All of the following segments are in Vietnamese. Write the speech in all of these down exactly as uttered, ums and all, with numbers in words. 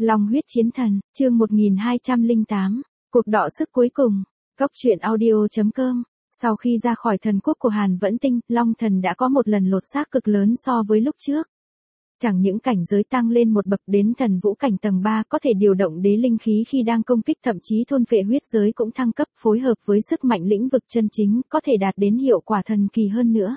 Long huyết chiến thần, chương một nghìn hai trăm lẻ tám, cuộc đọ sức cuối cùng. Cốc truyện audio chấm com. Sau khi ra khỏi thần quốc của Hàn Vẫn Tinh, Long Thần đã có một lần lột xác cực lớn so với lúc trước. Chẳng những cảnh giới tăng lên một bậc đến thần vũ cảnh tầng ba có thể điều động đế linh khí khi đang công kích, thậm chí thôn phệ huyết giới cũng thăng cấp, phối hợp với sức mạnh lĩnh vực chân chính có thể đạt đến hiệu quả thần kỳ hơn nữa.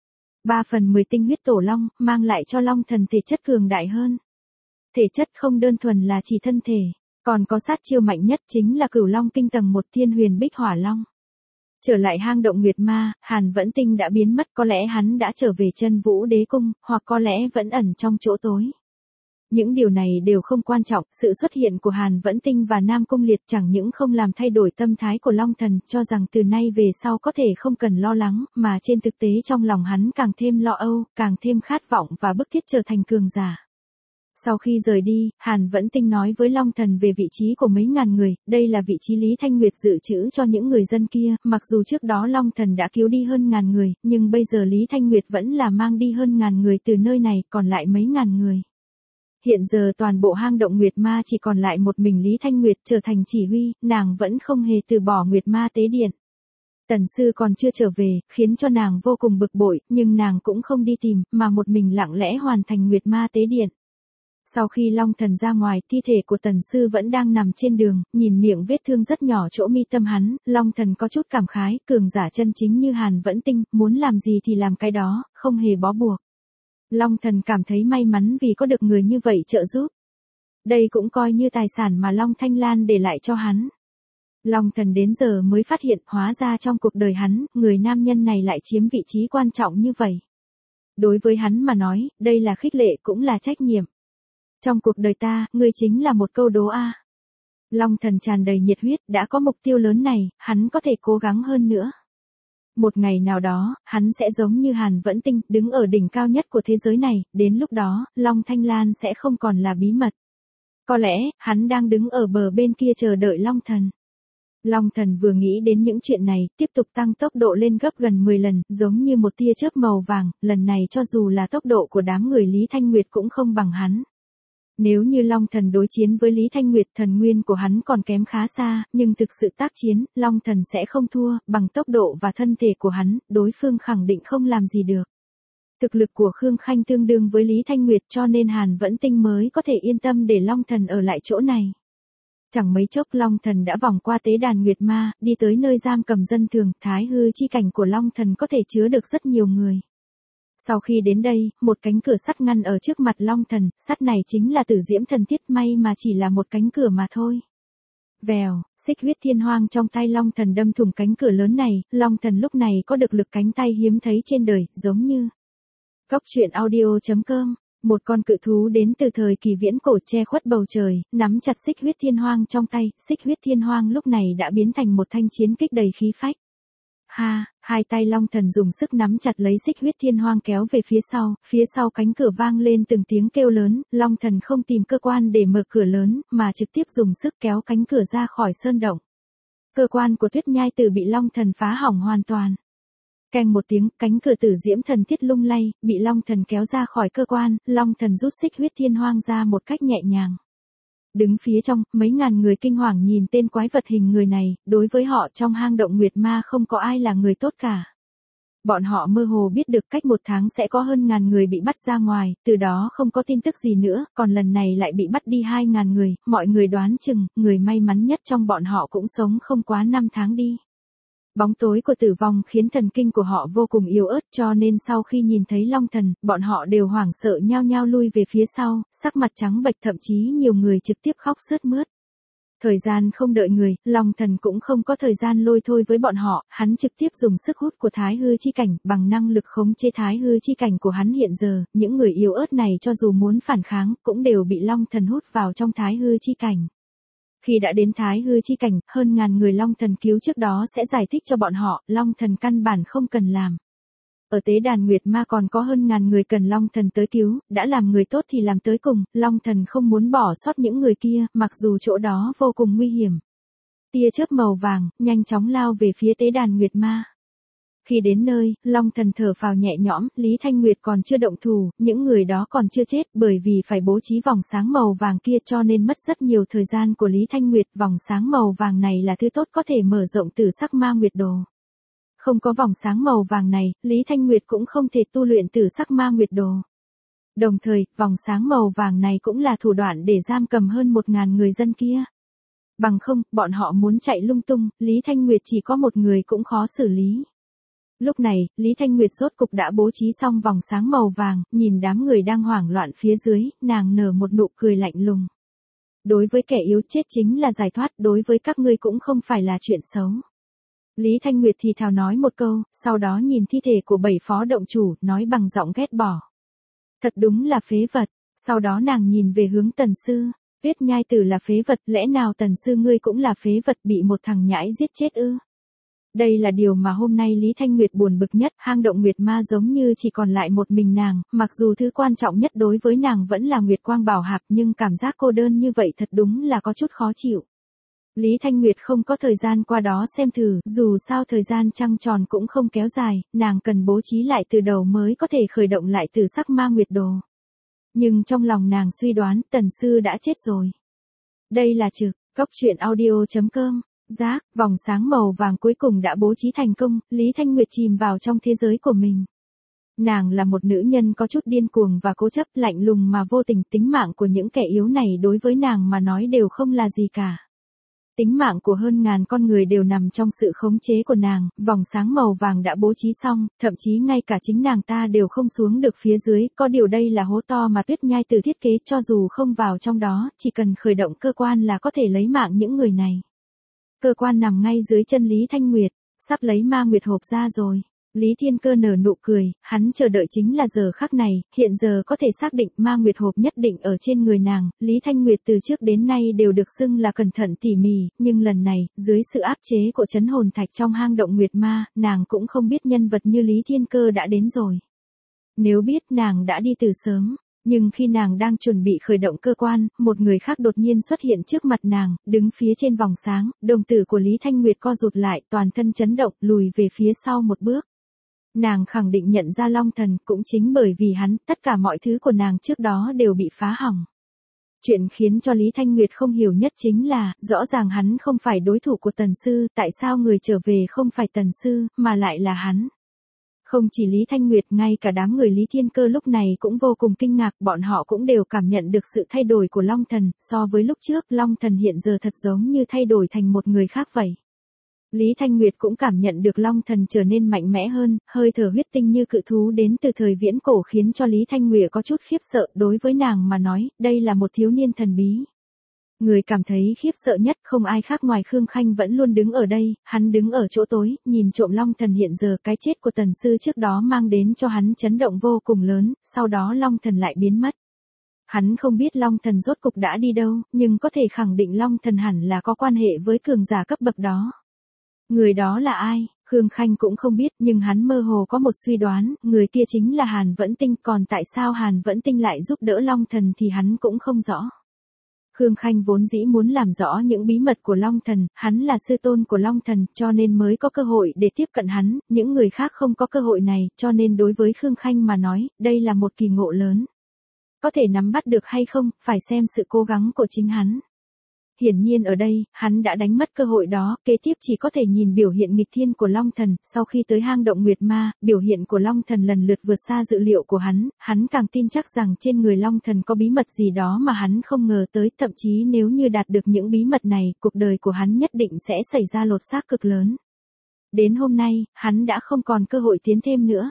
ba phần mười tinh huyết tổ long mang lại cho Long Thần thể chất cường đại hơn. Thể chất không đơn thuần là chỉ thân thể, còn có sát chiêu mạnh nhất chính là Cửu Long Kinh tầng một Thiên Huyền Bích Hỏa Long. Trở lại hang động Nguyệt Ma, Hàn Vẫn Tinh đã biến mất, có lẽ hắn đã trở về Chân Vũ Đế Cung, hoặc có lẽ vẫn ẩn trong chỗ tối. Những điều này đều không quan trọng, sự xuất hiện của Hàn Vẫn Tinh và Nam Cung Liệt chẳng những không làm thay đổi tâm thái của Long Thần, cho rằng từ nay về sau có thể không cần lo lắng, mà trên thực tế trong lòng hắn càng thêm lo âu, càng thêm khát vọng và bức thiết trở thành cường giả. Sau khi rời đi, Hàn Vẫn Tinh nói với Long Thần về vị trí của mấy ngàn người, đây là vị trí Lý Thanh Nguyệt dự trữ cho những người dân kia, mặc dù trước đó Long Thần đã cứu đi hơn ngàn người, nhưng bây giờ Lý Thanh Nguyệt vẫn là mang đi hơn ngàn người từ nơi này, còn lại mấy ngàn người. Hiện giờ toàn bộ hang động Nguyệt Ma chỉ còn lại một mình Lý Thanh Nguyệt trở thành chỉ huy, nàng vẫn không hề từ bỏ Nguyệt Ma tế điện. Tần sư còn chưa trở về, khiến cho nàng vô cùng bực bội, nhưng nàng cũng không đi tìm, mà một mình lặng lẽ hoàn thành Nguyệt Ma tế điện. Sau khi Long Thần ra ngoài, thi thể của Tần sư vẫn đang nằm trên đường, nhìn miệng vết thương rất nhỏ chỗ mi tâm hắn, Long Thần có chút cảm khái, cường giả chân chính như Hàn Vẫn Tinh, muốn làm gì thì làm cái đó, không hề bó buộc. Long Thần cảm thấy may mắn vì có được người như vậy trợ giúp. Đây cũng coi như tài sản mà Long Thanh Lan để lại cho hắn. Long Thần đến giờ mới phát hiện, hóa ra trong cuộc đời hắn, người nam nhân này lại chiếm vị trí quan trọng như vậy. Đối với hắn mà nói, đây là khích lệ cũng là trách nhiệm. Trong cuộc đời ta, ngươi chính là một câu đố a. Long Thần tràn đầy nhiệt huyết, đã có mục tiêu lớn này, hắn có thể cố gắng hơn nữa. Một ngày nào đó, hắn sẽ giống như Hàn Vẫn Tinh, đứng ở đỉnh cao nhất của thế giới này, đến lúc đó, Long Thanh Lan sẽ không còn là bí mật. Có lẽ, hắn đang đứng ở bờ bên kia chờ đợi Long Thần. Long Thần vừa nghĩ đến những chuyện này, tiếp tục tăng tốc độ lên gấp gần mười lần, giống như một tia chớp màu vàng, lần này cho dù là tốc độ của đám người Lý Thanh Nguyệt cũng không bằng hắn. Nếu như Long Thần đối chiến với Lý Thanh Nguyệt, thần nguyên của hắn còn kém khá xa, nhưng thực sự tác chiến, Long Thần sẽ không thua, bằng tốc độ và thân thể của hắn, đối phương khẳng định không làm gì được. Thực lực của Khương Khanh tương đương với Lý Thanh Nguyệt, cho nên Hàn Vẫn Tinh mới có thể yên tâm để Long Thần ở lại chỗ này. Chẳng mấy chốc Long Thần đã vòng qua tế đàn Nguyệt Ma, đi tới nơi giam cầm dân thường, thái hư chi cảnh của Long Thần có thể chứa được rất nhiều người. Sau khi đến đây, một cánh cửa sắt ngăn ở trước mặt Long Thần, sắt này chính là Tử Diễm Thần Thiết, may mà chỉ là một cánh cửa mà thôi. Vèo, xích huyết thiên hoang trong tay Long Thần đâm thủng cánh cửa lớn này, Long Thần lúc này có được lực cánh tay hiếm thấy trên đời, giống như Cốc truyện audio chấm com. Một con cự thú đến từ thời kỳ viễn cổ che khuất bầu trời, nắm chặt xích huyết thiên hoang trong tay, xích huyết thiên hoang lúc này đã biến thành một thanh chiến kích đầy khí phách. Ha, hai tay Long Thần dùng sức nắm chặt lấy xích huyết thiên hoang kéo về phía sau, phía sau cánh cửa vang lên từng tiếng kêu lớn, Long Thần không tìm cơ quan để mở cửa lớn, mà trực tiếp dùng sức kéo cánh cửa ra khỏi sơn động. Cơ quan của Tuyết Nhai Tử bị Long Thần phá hỏng hoàn toàn. Keng một tiếng, cánh cửa Tử Diễm Thần Thiết lung lay, bị Long Thần kéo ra khỏi cơ quan, Long Thần rút xích huyết thiên hoang ra một cách nhẹ nhàng. Đứng phía trong, mấy ngàn người kinh hoàng nhìn tên quái vật hình người này, đối với họ trong hang động Nguyệt Ma không có ai là người tốt cả. Bọn họ mơ hồ biết được cách một tháng sẽ có hơn ngàn người bị bắt ra ngoài, từ đó không có tin tức gì nữa, còn lần này lại bị bắt đi hai ngàn người, mọi người đoán chừng, người may mắn nhất trong bọn họ cũng sống không quá năm tháng đi. Bóng tối của tử vong khiến thần kinh của họ vô cùng yếu ớt, cho nên sau khi nhìn thấy Long Thần, bọn họ đều hoảng sợ nhao nhao lui về phía sau, sắc mặt trắng bệch, thậm chí nhiều người trực tiếp khóc sướt mướt. Thời gian không đợi người, Long Thần cũng không có thời gian lôi thôi với bọn họ, hắn trực tiếp dùng sức hút của thái hư chi cảnh, bằng năng lực khống chế thái hư chi cảnh của hắn hiện giờ, những người yếu ớt này cho dù muốn phản kháng, cũng đều bị Long Thần hút vào trong thái hư chi cảnh. Khi đã đến thái hư chi cảnh, hơn ngàn người Long Thần cứu trước đó sẽ giải thích cho bọn họ, Long Thần căn bản không cần làm. Ở tế đàn Nguyệt Ma còn có hơn ngàn người cần Long Thần tới cứu, đã làm người tốt thì làm tới cùng, Long Thần không muốn bỏ sót những người kia, mặc dù chỗ đó vô cùng nguy hiểm. Tia chớp màu vàng, nhanh chóng lao về phía tế đàn Nguyệt Ma. Khi đến nơi, Long Thần thở phào nhẹ nhõm, Lý Thanh Nguyệt còn chưa động thủ, những người đó còn chưa chết bởi vì phải bố trí vòng sáng màu vàng kia cho nên mất rất nhiều thời gian của Lý Thanh Nguyệt. Vòng sáng màu vàng này là thứ tốt có thể mở rộng tử sắc ma nguyệt đồ. Không có vòng sáng màu vàng này, Lý Thanh Nguyệt cũng không thể tu luyện tử sắc ma nguyệt đồ. Đồng thời, vòng sáng màu vàng này cũng là thủ đoạn để giam cầm hơn một ngàn người dân kia. Bằng không, bọn họ muốn chạy lung tung, Lý Thanh Nguyệt chỉ có một người cũng khó xử lý. Lúc này, Lý Thanh Nguyệt rốt cục đã bố trí xong vòng sáng màu vàng, nhìn đám người đang hoảng loạn phía dưới, nàng nở một nụ cười lạnh lùng. Đối với kẻ yếu chết chính là giải thoát, đối với các ngươi cũng không phải là chuyện xấu. Lý Thanh Nguyệt thì thào nói một câu, sau đó nhìn thi thể của bảy phó động chủ, nói bằng giọng ghét bỏ. Thật đúng là phế vật. Sau đó nàng nhìn về hướng Tần Sư. Tuyết Nhai Tử là phế vật, lẽ nào Tần Sư ngươi cũng là phế vật bị một thằng nhãi giết chết ư? Đây là điều mà hôm nay Lý Thanh Nguyệt buồn bực nhất, hang động Nguyệt Ma giống như chỉ còn lại một mình nàng, mặc dù thứ quan trọng nhất đối với nàng vẫn là Nguyệt Quang Bảo Hạp nhưng cảm giác cô đơn như vậy thật đúng là có chút khó chịu. Lý Thanh Nguyệt không có thời gian qua đó xem thử, dù sao thời gian trăng tròn cũng không kéo dài, nàng cần bố trí lại từ đầu mới có thể khởi động lại từ sắc ma nguyệt đồ. Nhưng trong lòng nàng suy đoán Tần Sư đã chết rồi. Đây là trực, góc truyện audio.com. Giác, vòng sáng màu vàng cuối cùng đã bố trí thành công, Lý Thanh Nguyệt chìm vào trong thế giới của mình. Nàng là một nữ nhân có chút điên cuồng và cố chấp, lạnh lùng mà vô tình, tính mạng của những kẻ yếu này đối với nàng mà nói đều không là gì cả. Tính mạng của hơn ngàn con người đều nằm trong sự khống chế của nàng, vòng sáng màu vàng đã bố trí xong, thậm chí ngay cả chính nàng ta đều không xuống được phía dưới, có điều đây là hố to mà Tuyết Nhai Tử thiết kế, cho dù không vào trong đó, chỉ cần khởi động cơ quan là có thể lấy mạng những người này. Cơ quan nằm ngay dưới chân Lý Thanh Nguyệt, sắp lấy ma nguyệt hộp ra rồi. Lý Thiên Cơ nở nụ cười, hắn chờ đợi chính là giờ khắc này, hiện giờ có thể xác định ma nguyệt hộp nhất định ở trên người nàng. Lý Thanh Nguyệt từ trước đến nay đều được xưng là cẩn thận tỉ mỉ, nhưng lần này, dưới sự áp chế của trấn hồn thạch trong hang động Nguyệt Ma, nàng cũng không biết nhân vật như Lý Thiên Cơ đã đến rồi. Nếu biết nàng đã đi từ sớm. Nhưng khi nàng đang chuẩn bị khởi động cơ quan, một người khác đột nhiên xuất hiện trước mặt nàng, đứng phía trên vòng sáng, đồng tử của Lý Thanh Nguyệt co rụt lại, toàn thân chấn động, lùi về phía sau một bước. Nàng khẳng định nhận ra Long Thần, cũng chính bởi vì hắn, tất cả mọi thứ của nàng trước đó đều bị phá hỏng. Chuyện khiến cho Lý Thanh Nguyệt không hiểu nhất chính là, rõ ràng hắn không phải đối thủ của Tần Sư, tại sao người trở về không phải Tần Sư, mà lại là hắn. Không chỉ Lý Thanh Nguyệt, ngay cả đám người Lý Thiên Cơ lúc này cũng vô cùng kinh ngạc, bọn họ cũng đều cảm nhận được sự thay đổi của Long Thần, so với lúc trước, Long Thần hiện giờ thật giống như thay đổi thành một người khác vậy. Lý Thanh Nguyệt cũng cảm nhận được Long Thần trở nên mạnh mẽ hơn, hơi thở huyết tinh như cự thú đến từ thời viễn cổ khiến cho Lý Thanh Nguyệt có chút khiếp sợ, đối với nàng mà nói, đây là một thiếu niên thần bí. Người cảm thấy khiếp sợ nhất không ai khác ngoài Khương Khanh vẫn luôn đứng ở đây, hắn đứng ở chỗ tối, nhìn trộm Long Thần hiện giờ cái chết của Tần Sư trước đó mang đến cho hắn chấn động vô cùng lớn, sau đó Long Thần lại biến mất. Hắn không biết Long Thần rốt cục đã đi đâu, nhưng có thể khẳng định Long Thần hẳn là có quan hệ với cường giả cấp bậc đó. Người đó là ai? Khương Khanh cũng không biết, nhưng hắn mơ hồ có một suy đoán, người kia chính là Hàn Vẫn Tinh, còn tại sao Hàn Vẫn Tinh lại giúp đỡ Long Thần thì hắn cũng không rõ. Khương Khanh vốn dĩ muốn làm rõ những bí mật của Long Thần, hắn là sư tôn của Long Thần, cho nên mới có cơ hội để tiếp cận hắn, những người khác không có cơ hội này, cho nên đối với Khương Khanh mà nói, đây là một kỳ ngộ lớn. Có thể nắm bắt được hay không, phải xem sự cố gắng của chính hắn. Hiển nhiên ở đây, hắn đã đánh mất cơ hội đó, kế tiếp chỉ có thể nhìn biểu hiện nghịch thiên của Long Thần, sau khi tới hang động Nguyệt Ma, biểu hiện của Long Thần lần lượt vượt xa dự liệu của hắn, hắn càng tin chắc rằng trên người Long Thần có bí mật gì đó mà hắn không ngờ tới, thậm chí nếu như đạt được những bí mật này, cuộc đời của hắn nhất định sẽ xảy ra lột xác cực lớn. Đến hôm nay, hắn đã không còn cơ hội tiến thêm nữa.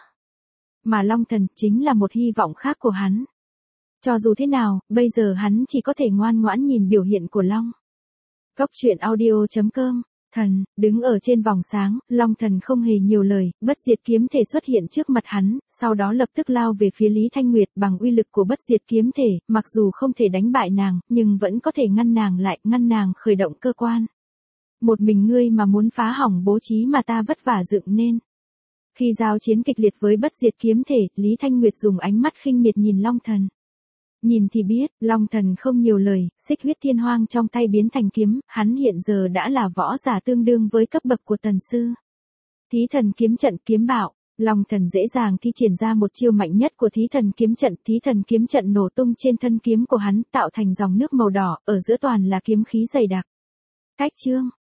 Mà Long Thần chính là một hy vọng khác của hắn. Cho dù thế nào, bây giờ hắn chỉ có thể ngoan ngoãn nhìn biểu hiện của Long. Góc truyện audio.com. Thần, đứng ở trên vòng sáng, Long Thần không hề nhiều lời, bất diệt kiếm thể xuất hiện trước mặt hắn, sau đó lập tức lao về phía Lý Thanh Nguyệt bằng uy lực của bất diệt kiếm thể, mặc dù không thể đánh bại nàng, nhưng vẫn có thể ngăn nàng lại, ngăn nàng khởi động cơ quan. Một mình ngươi mà muốn phá hỏng bố trí mà ta vất vả dựng nên. Khi giao chiến kịch liệt với bất diệt kiếm thể, Lý Thanh Nguyệt dùng ánh mắt khinh miệt nhìn Long Thần. Nhìn thì biết, Long Thần không nhiều lời, xích huyết thiên hoang trong tay biến thành kiếm, hắn hiện giờ đã là võ giả tương đương với cấp bậc của Tần Sư. Thí thần kiếm trận kiếm bạo. Long thần dễ dàng thi triển ra một chiêu mạnh nhất của thí thần kiếm trận. Thí thần kiếm trận nổ tung trên thân kiếm của hắn, tạo thành dòng nước màu đỏ, ở giữa toàn là kiếm khí dày đặc. Cách chương.